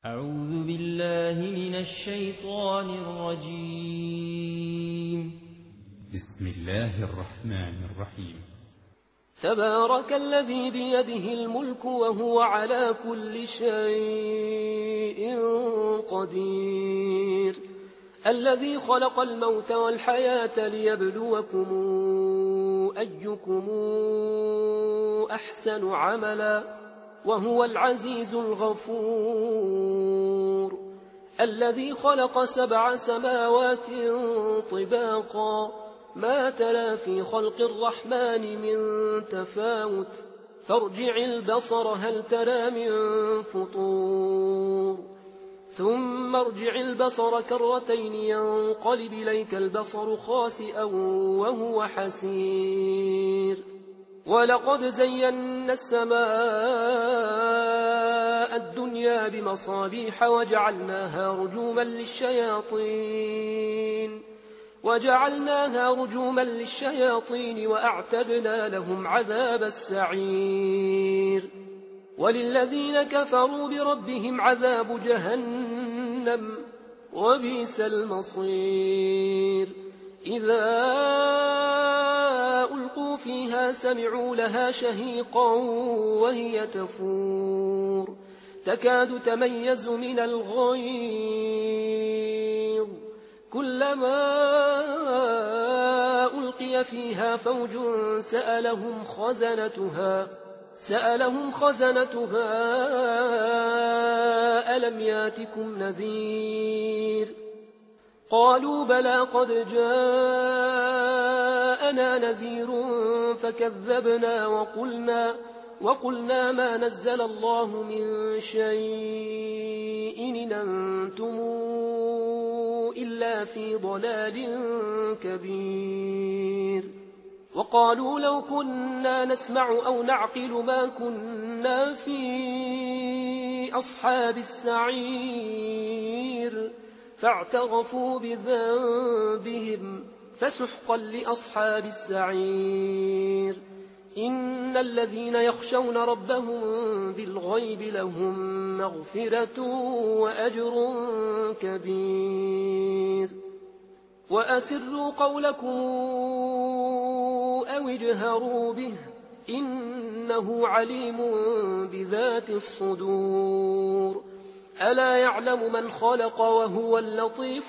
أعوذ بالله من الشيطان الرجيم. بسم الله الرحمن الرحيم. تبارك الذي بيده الملك وهو على كل شيء قدير، الذي خلق الموت والحياة ليبلوكم أيكم أحسن عملا وهو العزيز الغفور، الذي خلق 7 سماوات طباقا ما ترى في خلق الرحمن من تفاوت، فارجع البصر هل ترى من فطور، ثم ارجع البصر كرتين ينقلب إليك البصر خاسئا وهو حسير. ولقد زينا السماء الدنيا بمصابيح وجعلناها رجوما للشياطين وأعتدنا لهم عذاب السعير. وللذين كفروا بربهم عذاب جهنم وبئس المصير. إذا ألقوا فيها سمعوا لها شهيقا وهي تفور تكاد تميز من الغيظ، كلما ألقي فيها فوج سألهم خزنتها ألم ياتكم نذير؟ قالوا بلى قد جاءنا نذير فكذبنا وقلنا ما نزل الله من شيء إن أنتم إلا في ضلال كبير. وقالوا لو كنا نسمع أو نعقل ما كنا في أصحاب السعير، فاعترفوا بذنبهم فسحقا لأصحاب السعير. إن الذين يخشون ربهم بالغيب لهم مغفرة وأجر كبير. وأسروا قولكم أو اجهروا به إنه عليم بذات الصدور. ألا يعلم من خلق وهو اللطيف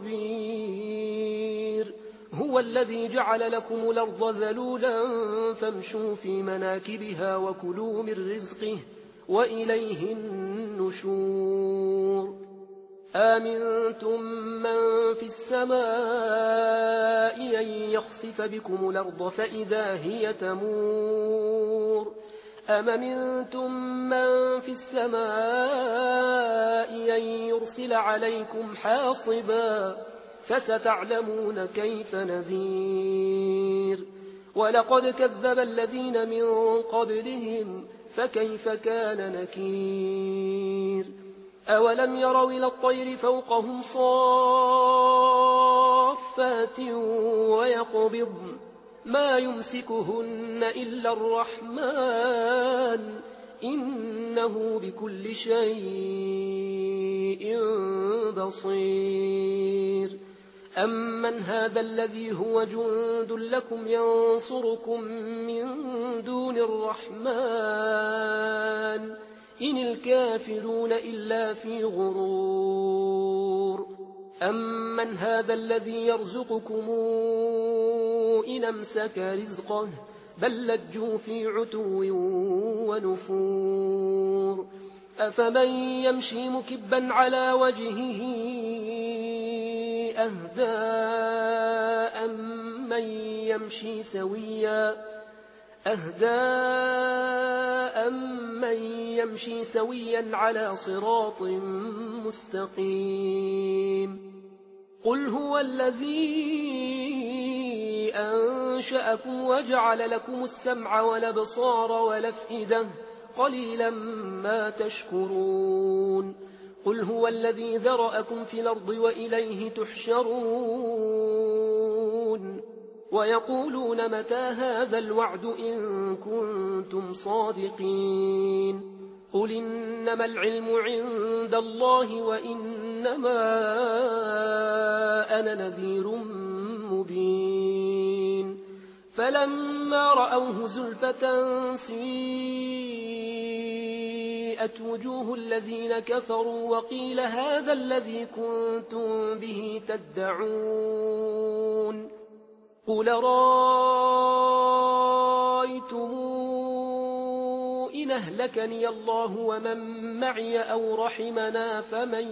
الخبير. هو الذي جعل لكم الأرض ذلولا فامشوا في مناكبها وكلوا من رزقه وإليه النشور. آمنتم من في السماء أن يخسف بكم الأرض فإذا هي تمور، أم أمنتم من في السماء أن يرسل عليكم حاصبا فستعلمون كيف نذير. ولقد كذب الذين من قبلهم فكيف كان نكير. أولم يروا إلى الطير فوقهم صافات ويقبضن ما يمسكهن إلا الرحمن إنه بكل شيء بصير. أمن هذا الذي هو جند لكم ينصركم من دون الرحمن إن الكافرون إلا في غرور. أمن هذا الذي يرزقكم إن أمسك رزقه بل لجوا في عتو ونفور. أفمن يمشي مكبا على وجهه أهدى أمن يمشي سويا على صراط مستقيم. قل هو الذي أنشأكم وجعل لكم السمع والأبصار والأفئدة قليلا ما تشكرون. قل هو الذي ذرأكم في الأرض وإليه تحشرون. ويقولون متى هذا الوعد إن كنتم صادقين. قل إنما العلم عند الله وإنما أنا نذير مبين فلما رأوه زلفة سيئت وجوه الذين كفروا وقيل هذا الذي كنتم به تدعون قل رأيتم إن أهلكني الله ومن معي أو رحمنا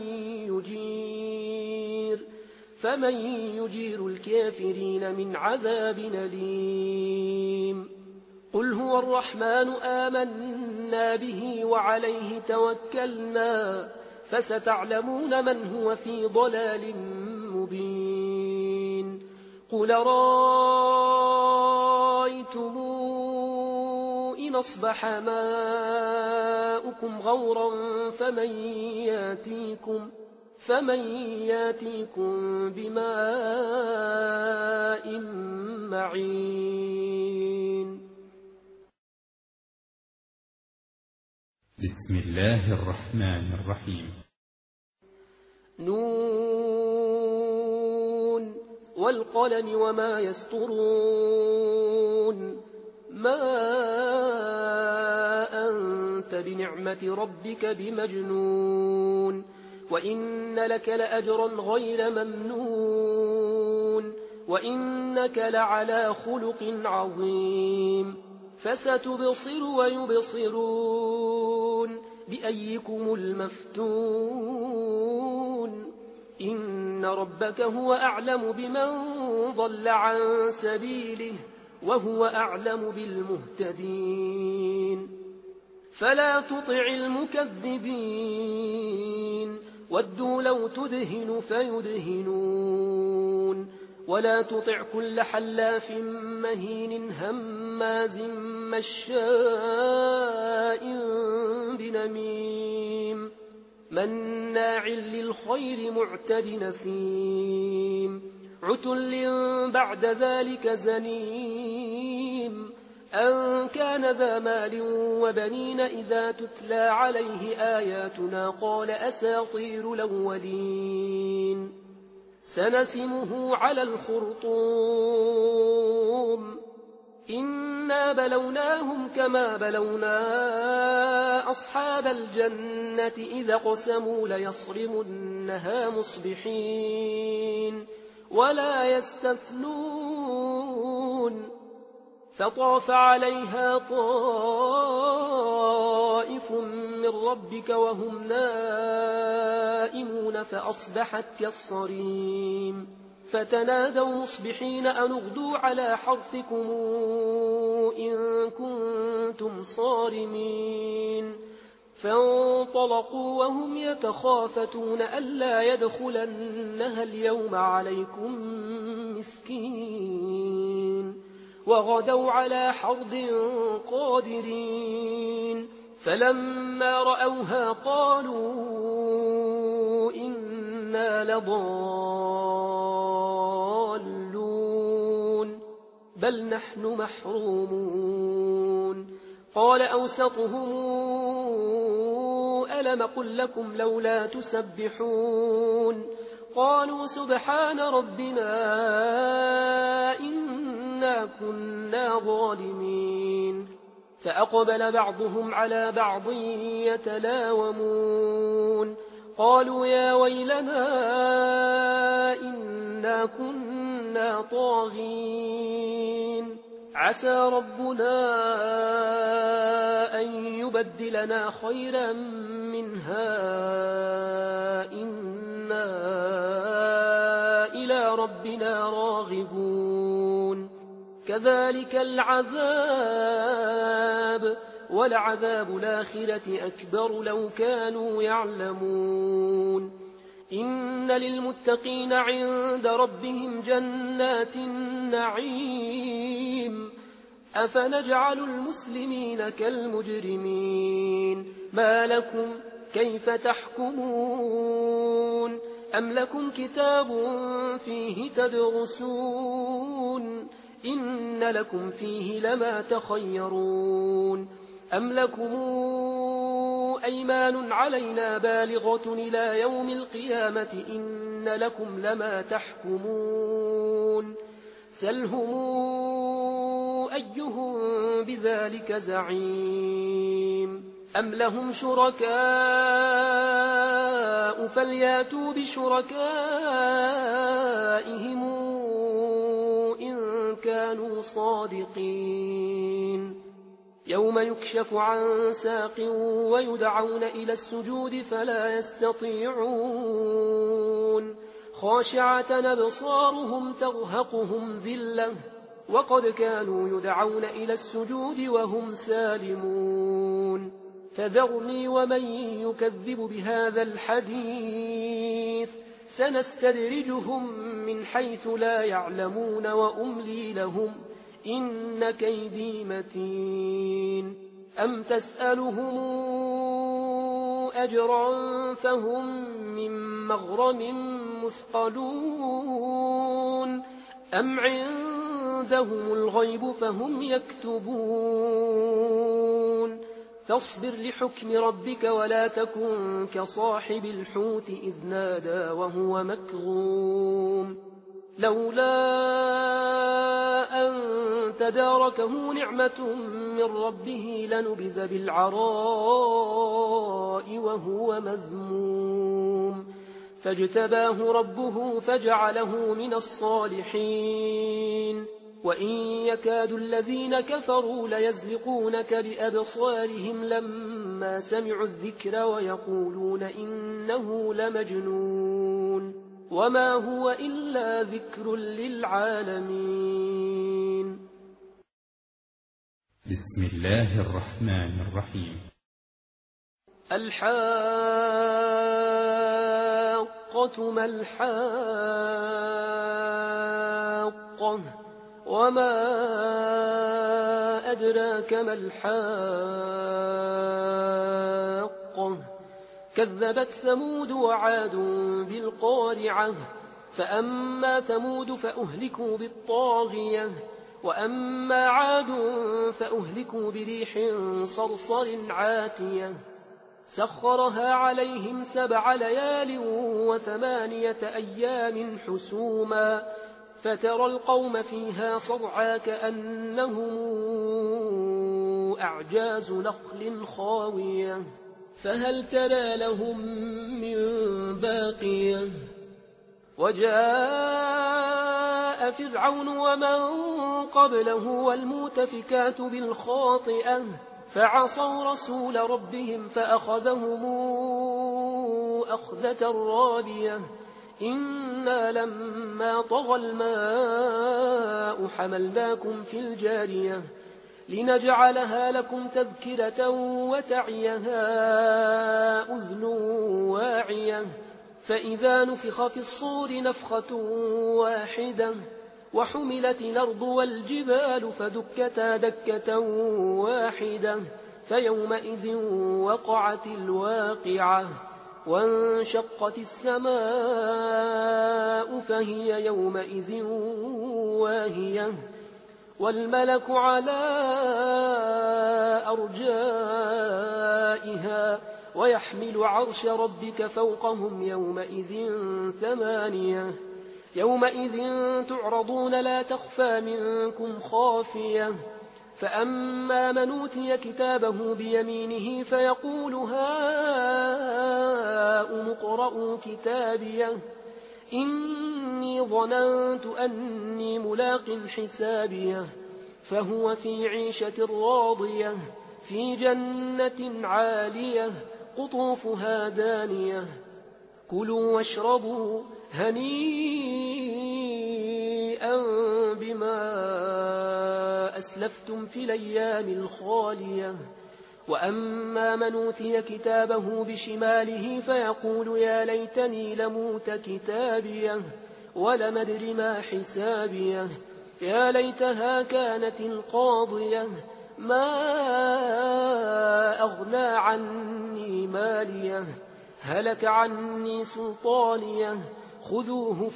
فمن يجير الكافرين من عذاب أليم قل هو الرحمن آمنا به وعليه توكلنا فستعلمون من هو في ضلال مبين قل رأيتم إن أصبح ماؤكم غورا فمن ياتيكم بماء معين بسم الله الرحمن الرحيم نون والقلم وما يسطرون ما أنت بنعمة ربك بمجنون وإن لك لأجرا غير ممنون وإنك لعلى خلق عظيم فستبصر ويبصرون بأيكم المفتون إن ربك هو أعلم بمن ضل عن سبيله وهو أعلم بالمهتدين فلا تطع المكذبين ودوا لو تدهن فيدهنون ولا تطع كل حلاف مهين هماز مشاء بنميم مناع للخير معتد نثيم عتل بعد ذلك زنيم أن كان ذا مال وبنين إذا تتلى عليه آياتنا قال أساطير الأولين سنسمه على الخرطوم إنا بلوناهم كما بلونا أصحاب الجنة إذا قسموا ليصرمنها مصبحين ولا يستثنون فطاف عليها طائف من ربك وهم نائمون فأصبحت كالصريم فتنادوا مصبحين أن اغدوا على حرثكم إن كنتم صارمين فانطلقوا وهم يتخافتون ألا يدخلنها اليوم عليكم مسكين وغدوا على حرد قادرين فلما رأوها قالوا إنا لضالون بل نحن محرومون قال أوسطهم ألم قل لكم لولا تسبحون قالوا سبحان ربنا إنا كنا ظالمين فأقبل بعضهم على بعض يتلاومون قالوا يا ويلنا إنا كنا طاغين عسى ربنا أن يبدلنا خيرا منها إنا إلى ربنا راغبون كذلك العذاب ولعذاب الآخرة أكبر لو كانوا يعلمون إن للمتقين عند ربهم جنات النعيم أفنجعل المسلمين كالمجرمين ما لكم كيف تحكمون أم لكم كتاب فيه تدرسون إن لكم فيه لما تخيرون أم لكم أيمان علينا بالغة إلى يوم القيامة إن لكم لما تحكمون سلهم أيهم بذلك زعيم أم لهم شركاء فلياتوا بشركائهم إن كانوا صادقين يوم يكشف عن ساق ويدعون إلى السجود فلا يستطيعون خاشعة أبصارهم ترهقهم ذلة وقد كانوا يدعون إلى السجود وهم سالمون فذرني ومن يكذب بهذا الحديث سنستدرجهم من حيث لا يعلمون وأملي لهم إن كيدي متين أم تسألهم أجرا فهم من مغرم مثقلون أم عندهم الغيب فهم يكتبون فاصبر لحكم ربك ولا تكن كصاحب الحوت إذ نادى وهو مكظوم لولا أن تداركه نعمة من ربه لنبذ بالعراء وهو مذموم فاجتباه ربه فجعله من الصالحين وإن يكاد الذين كفروا ليزلقونك بأبصارهم لما سمعوا الذكر ويقولون إنه لمجنون وما هو إلا ذكر للعالمين بسم الله الرحمن الرحيم الحاقة ما الحاقة وما أدراك ما الحاقة كذبت ثمود وعاد بالقارعة فأما ثمود فأهلكوا بالطاغية وأما عاد فأهلكوا بريح صرصر عاتية سخرها عليهم 7 ليال و8 أيام حسوما فترى القوم فيها صرعى كأنهم أعجاز نخل خاوية فهل ترى لهم من باقية وجاء فرعون ومن قبله والمؤتفكات بالخاطئة فعصوا رسول ربهم فأخذهم أخذة رابية إنا لما طغى الماء حملناكم في الجارية لنجعلها لكم تذكرة وتعيها أذن واعية فإذا نفخ في الصور نفخة واحدة وحملت الأرض والجبال فدكتا دكة واحدة فيومئذ وقعت الواقعة وانشقت السماء فهي يومئذ واهية والملك على أرجائها ويحمل عرش ربك فوقهم يومئذ 8 يومئذ تعرضون لا تخفى منكم خافية فأما من أوتي كتابه بيمينه فيقول هاؤم اقرءوا كتابيه إني ظننت أني ملاق حسابيه فهو في عيشة راضية في جنة عالية قطوفها دانية كلوا واشربوا هنيئا بما أسلفتم في الأيام الخالية وأما من أوتي كتابه بشماله فيقول يا ليتني لموت كتابيه ولم أدر ما حسابيه يا ليتها كانت القاضية ما أغنى عني ماليه هلك عني سلطانيه خذوه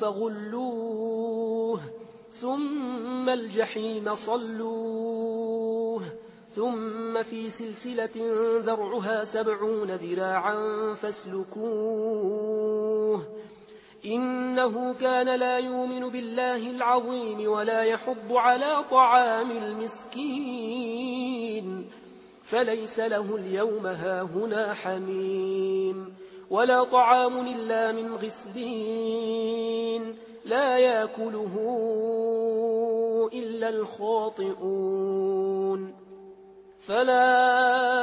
فغلوه ثم الجحيم صلوه ثم في سلسلة ذرعها 70 ذراعا فاسلكوه إنه كان لا يؤمن بالله العظيم ولا يحض على طعام المسكين فليس له اليوم هاهنا حميم ولا طعام إلا من غسلين لا يأكله إلا الخاطئون فلا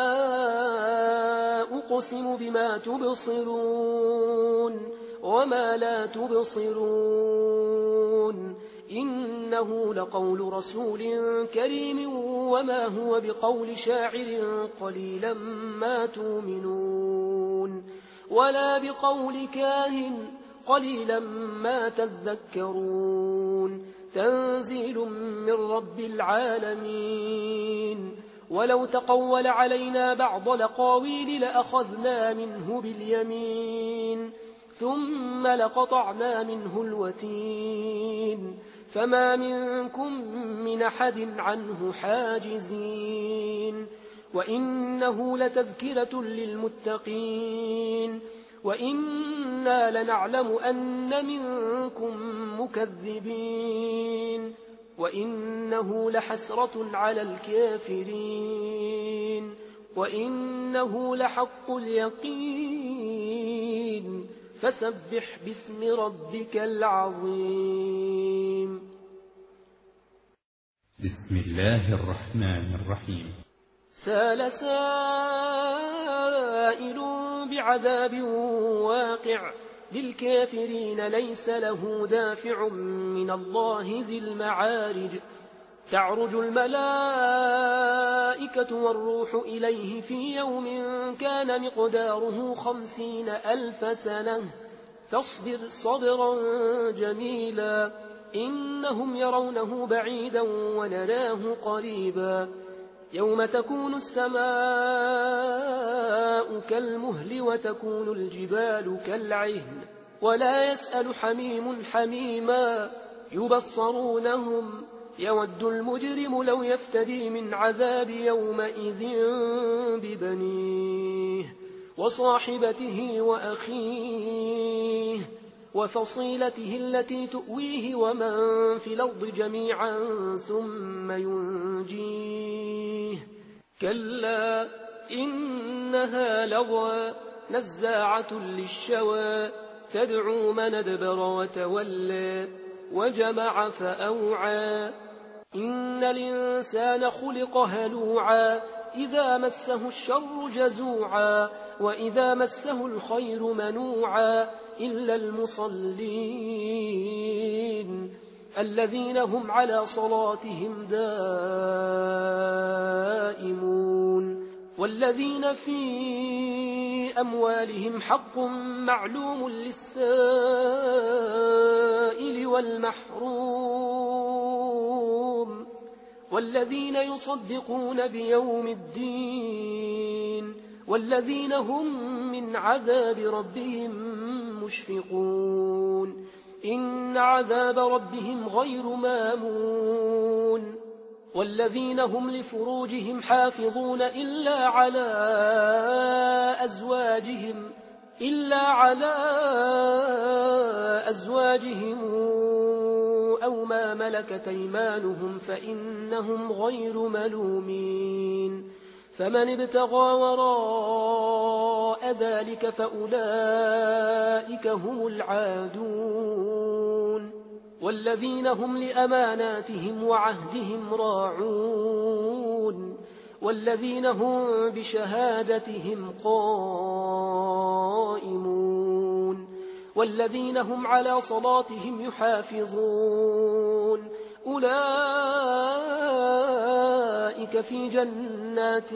أقسم بما تبصرون وما لا تبصرون إنه لقول رسول كريم وما هو بقول شاعر قليلا ما تؤمنون ولا بقول كاهن قليلا ما تذكرون تنزيل من رب العالمين ولو تقول علينا بعض الأقاويل لأخذنا منه باليمين ثم لقطعنا منه الوتين فما منكم من أحد عنه حاجزين وإنه لتذكرة للمتقين وإنا لنعلم أن منكم مكذبين وإنه لحسرة على الكافرين وإنه لحق اليقين فسبح باسم ربك العظيم بسم الله الرحمن الرحيم سال سائل بعذاب واقع للكافرين ليس له دافع من الله ذي المعارج تعرج الملائكة والروح إليه في يوم كان مقداره 50,000 سنة فاصبر صبرا جميلا إنهم يرونه بعيدا ونراه قريبا يوم تكون السماء كالمهل وتكون الجبال كالعهن ولا يسأل حميم حميما يبصرونهم يود المجرم لو يفتدي من عذاب يومئذ ببنيه وصاحبته وأخيه وفصيلته التي تؤويه ومن في الأرض جميعا ثم ينجيه كلا إنها لظى نزاعة للشوى تدعو من أدبر وتولى وجمع فأوعى إن الإنسان خلق هلوعا إذا مسه الشر جزوعا وإذا مسه الخير منوعا إلا المصلين الذين هم على صلاتهم دائمون والذين في أموالهم حق معلوم للسائل والمحروم والذين يصدقون بيوم الدين والذين هم من عذاب ربهم مشفقون إن عذاب ربهم غير مامون والذين هم لفروجهم حافظون إلا على أزواجهم أو ما ملكت أيمانهم فإنهم غير ملومين فمن ابتغى وراء ذلك فأولئك هم العادون والذين هم لأماناتهم وعهدهم راعون والذين هم بشهادتهم قائمون والذين هم على صلاتهم يحافظون أولئك في جنات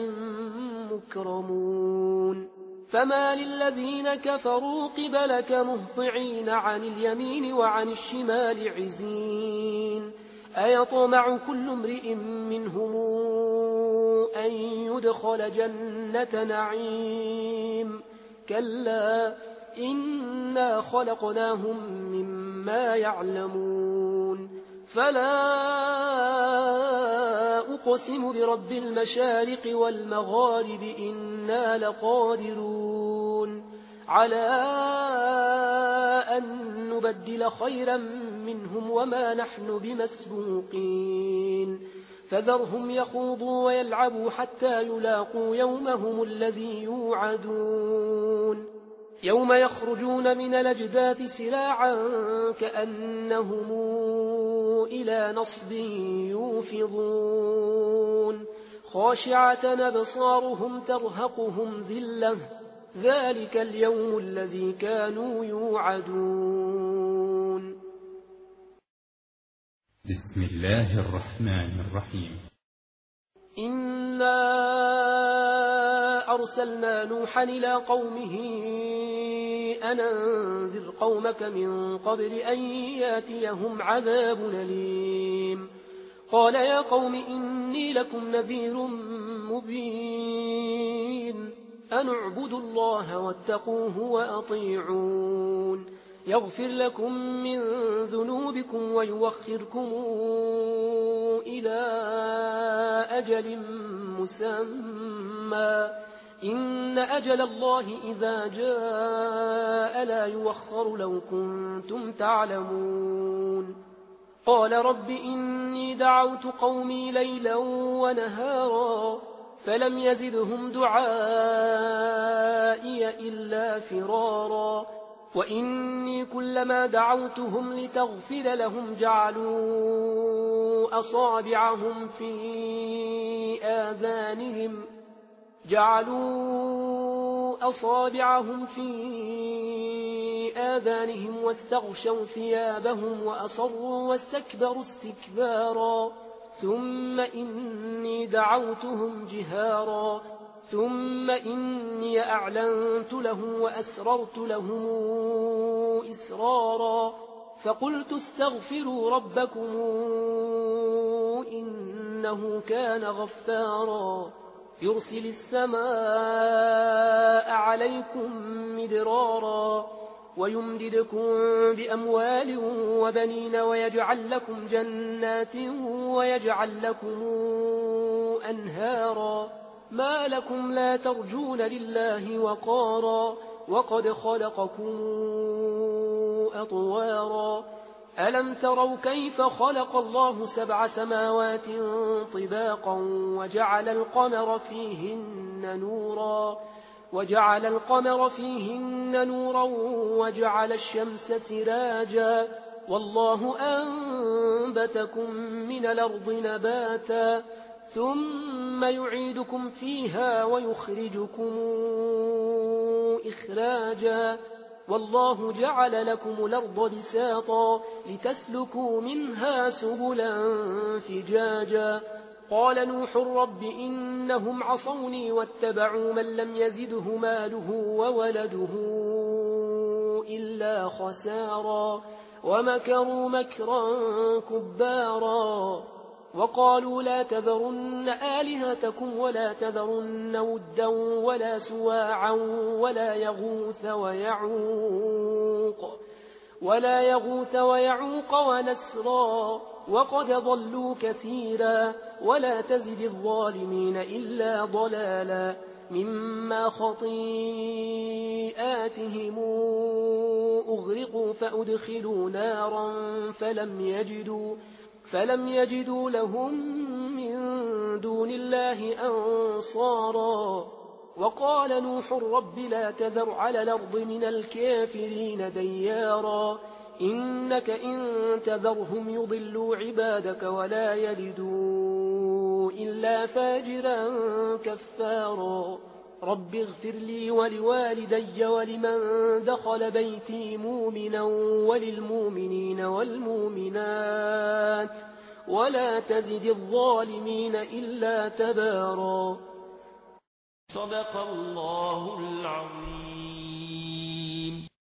مكرمون فما للذين كفروا قبلك مهطعين عن اليمين وعن الشمال عزين أيطمع كل امرئ منهم أن يدخل جنة نعيم كلا إنا خلقناهم مما يعلمون فلا أقسم برب المشارق والمغارب إنا لقادرون على أن نبدل خيرا منهم وما نحن بمسبوقين فذرهم يخوضوا ويلعبوا حتى يلاقوا يومهم الذي يوعدون يوم يخرجون من الأجداث سراعا كأنهم إلى نصب يوفضون خاشعة أبصارهم ترهقهم ذلة ذلك اليوم الذي كانوا يوعدون. بسم الله الرحمن الرحيم. إنا أرسلنا نوحا إلى قومه أن أنذر قومك من قبل أن ياتيهم عذاب أليم قال يا قوم إني لكم نذير مبين أن اعبدوا الله واتقوه وأطيعون يغفر لكم من ذنوبكم ويوخركم إلى أجل مسمى إن أجل الله إذا جاء لا يوخر لو كنتم تعلمون قال رب إني دعوت قومي ليلا ونهارا فلم يزدهم دعائي إلا فرارا وإني كلما دعوتهم لتغفر لهم جعلوا أصابعهم في آذانهم واستغشوا ثيابهم وأصروا واستكبروا استكبارا ثم إني دعوتهم جهارا ثم إني أعلنت لهم وأسررت لهم إسرارا فقلت استغفروا ربكم إنه كان غفارا يرسل السماء عليكم مدرارا ويمددكم بأموال وبنين ويجعل لكم جنات ويجعل لكم أنهارا ما لكم لا ترجون لله وقارا وقد خلقكم أطوارا ألم تروا كيف خلق الله 7 سماوات طباقا وجعل القمر فيهن نورا وجعل الشمس سراجا والله أنبتكم من الأرض نباتا ثم يعيدكم فيها ويخرجكم إخراجا والله جعل لكم الأرض بساطا لتسلكوا منها سبلا فجاجا قال نوح رب إنهم عصوني واتبعوا من لم يزده ماله وولده إلا خسارا ومكروا مكرا كبارا وقالوا لا تذرن آلهتكم ولا تذرن ودا ولا سواعا ولا يغوث ويعوق ونسرا وقد ضلوا كثيرا ولا تزد الظالمين إلا ضلالا مما خطيئاتهم أغرقوا فأدخلوا نارا فلم يجدوا لهم من دون الله أنصارا وقال نوح رب لا تذر على الأرض من الكافرين ديارا إنك إن تذرهم يضلوا عبادك ولا يلدوا إلا فاجرا كفارا رب اغفر لي ولوالدي ولمن دخل بيتي مؤمنا وللمؤمنين والمؤمنات ولا تزد الظالمين إلا تبارا. صدق الله العظيم.